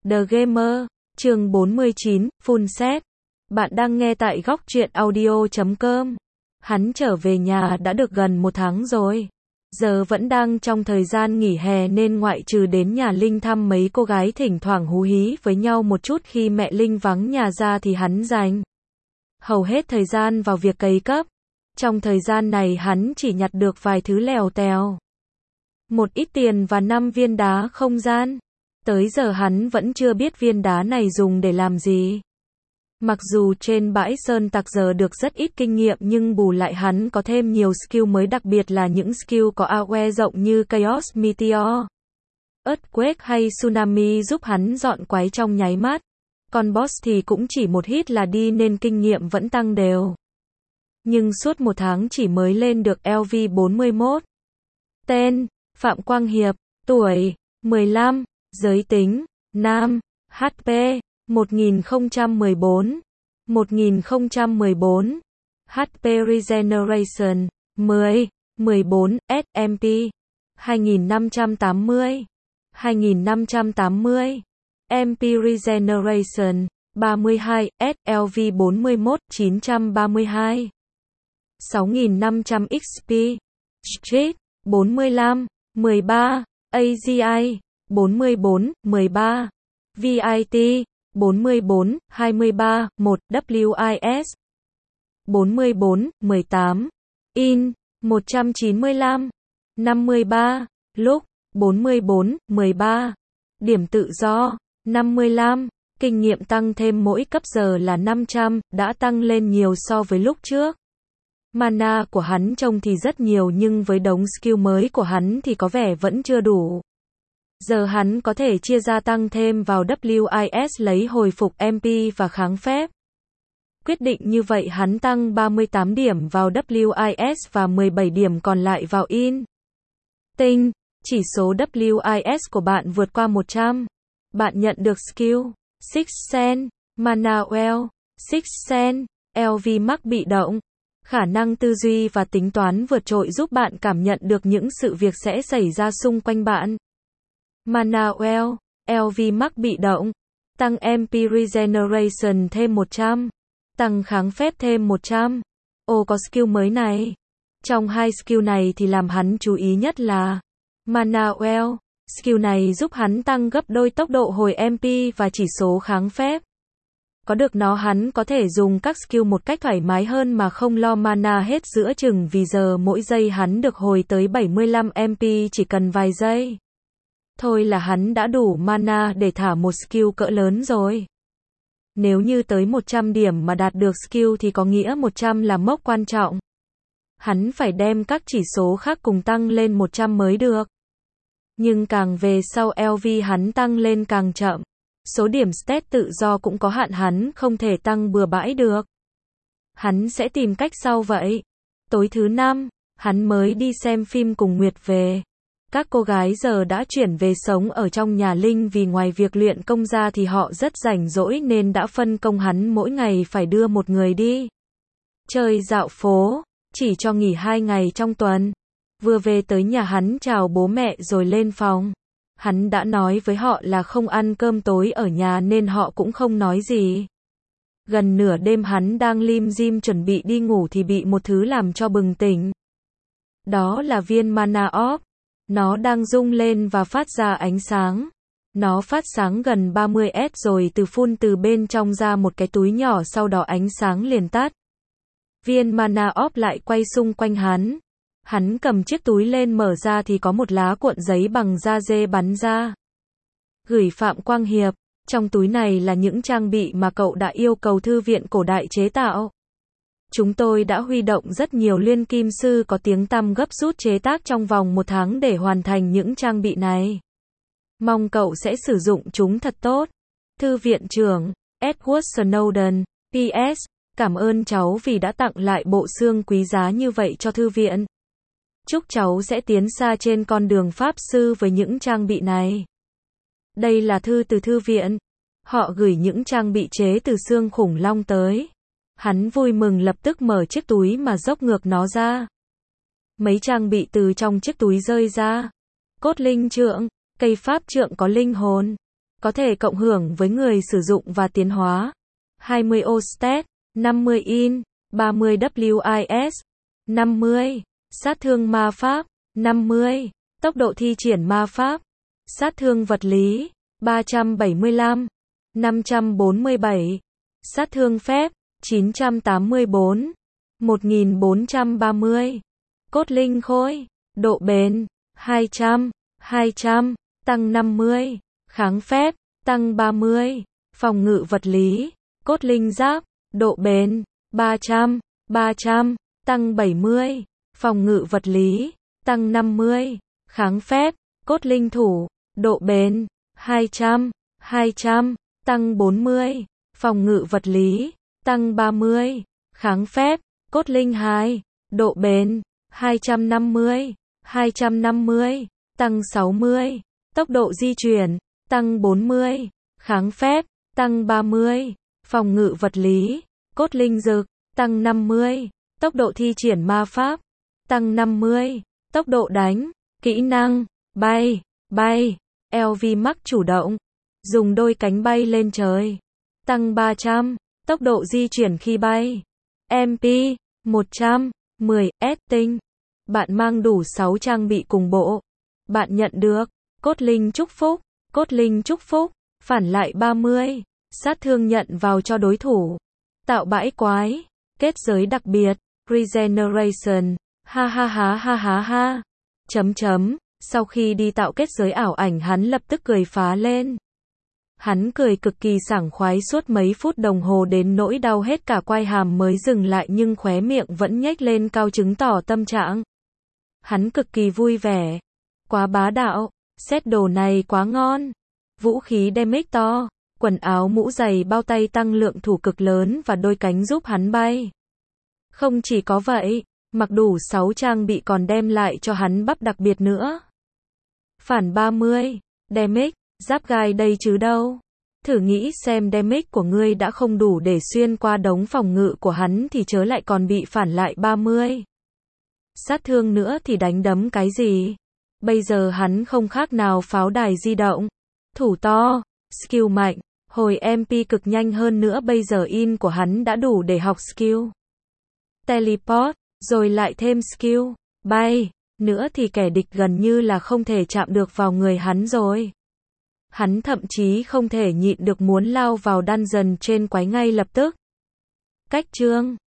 The Gamer, chương 49, Full Set. Bạn đang nghe tại góc truyện audio.com. Hắn trở về nhà đã được gần 1 tháng rồi. Giờ vẫn đang trong thời gian nghỉ hè nên ngoại trừ đến nhà Linh thăm mấy cô gái thỉnh thoảng hú hí với nhau một chút khi mẹ Linh vắng nhà ra thì hắn dành hầu hết thời gian vào việc cày cấp. Trong thời gian này hắn chỉ nhặt được vài thứ lèo tèo. Một ít tiền và 5 viên đá không gian. Tới giờ hắn vẫn chưa biết viên đá này dùng để làm gì. Mặc dù trên bãi sơn tặc giờ được rất ít kinh nghiệm nhưng bù lại hắn có thêm nhiều skill mới, đặc biệt là những skill có AoE rộng như Chaos Meteor, Earthquake hay Tsunami giúp hắn dọn quái trong nháy mắt. Còn boss thì cũng chỉ một hit là đi nên kinh nghiệm vẫn tăng đều. Nhưng suốt 1 tháng chỉ mới lên được LV41. Tên: Phạm Quang Hiệp. Tuổi: 15. Giới tính: nam. HP: 1014. 1014. HP Regeneration: 10. 14. SMP: 2580. 2580. MP Regeneration: 32. SLV 41. 932. 6500 XP. Street: 45. 13. AGI: 44. 13. VIT: 44. 23. 1. WIS: 44. 18. In: 195. 53. Lúc: 44. 13. Điểm tự do: 55. Kinh nghiệm tăng thêm mỗi cấp giờ là 500, đã tăng lên nhiều so với lúc trước. Mana của hắn trông thì rất nhiều nhưng với đống skill mới của hắn thì có vẻ vẫn chưa đủ. Giờ hắn có thể chia ra tăng thêm vào WIS lấy hồi phục MP và kháng phép. Quyết định như vậy hắn tăng 38 điểm vào WIS và 17 điểm còn lại vào In. Tinh: chỉ số WIS của bạn vượt qua 100. Bạn nhận được skill Sixth Sense, Mana Well, Sixth Sense, LV Max bị động. Khả năng tư duy và tính toán vượt trội giúp bạn cảm nhận được những sự việc sẽ xảy ra xung quanh bạn. Mana Well, LV Max bị động. Tăng MP Regeneration thêm 100. Tăng kháng phép thêm 100. Có skill mới này. Trong hai skill này thì làm hắn chú ý nhất là Mana Well. Skill này giúp hắn tăng gấp đôi tốc độ hồi MP và chỉ số kháng phép. Có được nó hắn có thể dùng các skill một cách thoải mái hơn mà không lo mana hết giữa chừng, vì giờ mỗi giây hắn được hồi tới 75 MP chỉ cần vài giây. Thôi là hắn đã đủ mana để thả một skill cỡ lớn rồi. Nếu như tới 100 điểm mà đạt được skill thì có nghĩa 100 là mốc quan trọng. Hắn phải đem các chỉ số khác cùng tăng lên 100 mới được. Nhưng càng về sau LV hắn tăng lên càng chậm. Số điểm stat tự do cũng có hạn, hắn không thể tăng bừa bãi được. Hắn sẽ tìm cách sau vậy. Tối thứ 5, hắn mới đi xem phim cùng Nguyệt về. Các cô gái giờ đã chuyển về sống ở trong nhà Linh vì ngoài việc luyện công ra thì họ rất rảnh rỗi nên đã phân công hắn mỗi ngày phải đưa một người đi chơi dạo phố, chỉ cho nghỉ 2 ngày trong tuần. Vừa về tới nhà hắn chào bố mẹ rồi lên phòng. Hắn đã nói với họ là không ăn cơm tối ở nhà nên họ cũng không nói gì. Gần nửa đêm hắn đang lim dim chuẩn bị đi ngủ thì bị một thứ làm cho bừng tỉnh. Đó là viên Mana Orb. Nó đang rung lên và phát ra ánh sáng. Nó phát sáng gần 30S rồi phun từ bên trong ra một cái túi nhỏ, sau đó ánh sáng liền tắt. Viên Mana Orb lại quay xung quanh hắn. Hắn cầm chiếc túi lên mở ra thì có một lá cuộn giấy bằng da dê bắn ra. Gửi Phạm Quang Hiệp. Trong túi này là những trang bị mà cậu đã yêu cầu thư viện cổ đại chế tạo. Chúng tôi đã huy động rất nhiều luyện kim sư có tiếng tăm gấp rút chế tác trong vòng 1 tháng để hoàn thành những trang bị này. Mong cậu sẽ sử dụng chúng thật tốt. Thư viện trưởng Edward Snowden. PS. Cảm ơn cháu vì đã tặng lại bộ xương quý giá như vậy cho thư viện. Chúc cháu sẽ tiến xa trên con đường pháp sư với những trang bị này. Đây là thư từ thư viện. Họ gửi những trang bị chế từ xương khủng long tới. Hắn vui mừng lập tức mở chiếc túi mà dốc ngược nó ra. Mấy trang bị từ trong chiếc túi rơi ra. Cốt linh trượng, cây pháp trượng có linh hồn. có thể cộng hưởng với người sử dụng và tiến hóa. 20 Ostet, 50 In, 30 WIS, 50. Sát thương ma pháp, 50. Tốc độ thi triển ma pháp. Sát thương vật lý, 375. 547. Sát thương phép, 984. 1430. Cốt linh khôi, độ bền, 200. 200. Tăng 50. Kháng phép, tăng 30. Phòng ngự vật lý. Cốt linh giáp, độ bền, 300. 300. Tăng 70. Phòng ngự vật lý, tăng 50. Kháng phép, cốt linh thủ, độ bền, 200. 200. Tăng 40. Phòng ngự vật lý, tăng 30. Kháng phép, cốt linh 2, độ bền, 250. 250. Tăng 60. Tốc độ di chuyển, tăng 40. Kháng phép, tăng 30. Phòng ngự vật lý, cốt linh dực, tăng 50. Tốc độ thi triển ma pháp, tăng 50. Tốc độ đánh, kỹ năng, bay, bay. LV Max chủ động, dùng đôi cánh bay lên trời, tăng 300. Tốc độ di chuyển khi bay. MP, 100. 10. S tinh. Bạn mang đủ 6 trang bị cùng bộ. Bạn nhận được, cốt linh chúc phúc, cốt linh chúc phúc, phản lại 30. Sát thương nhận vào cho đối thủ. Tạo bãi quái, kết giới đặc biệt, Regeneration, ha ha ha ha ha ha. Chấm chấm, sau khi đi tạo kết giới ảo ảnh hắn lập tức cười phá lên. Hắn cười cực kỳ sảng khoái suốt mấy phút đồng hồ đến nỗi đau hết cả quai hàm mới dừng lại nhưng khóe miệng vẫn nhếch lên cao chứng tỏ tâm trạng. Hắn cực kỳ vui vẻ. Quá bá đạo, set đồ này quá ngon. Vũ khí damage to, quần áo mũ giày bao tay tăng lượng thủ cực lớn và đôi cánh giúp hắn bay. Không chỉ có vậy, mặc đủ 6 trang bị còn đem lại cho hắn bắp đặc biệt nữa. Phản 30, damage, giáp gai đây chứ đâu. Thử nghĩ xem damage của ngươi đã không đủ để xuyên qua đống phòng ngự của hắn thì chớ lại còn bị phản lại 30. Sát thương nữa thì đánh đấm cái gì? Bây giờ hắn không khác nào pháo đài di động. Thủ to, skill mạnh, hồi MP cực nhanh hơn nữa bây giờ in của hắn đã đủ để học skill. Teleport, rồi lại thêm skill, bay, nữa thì kẻ địch gần như là không thể chạm được vào người hắn rồi. Hắn thậm chí không thể nhịn được muốn lao vào dungeon trên quái ngay lập tức. Cách chương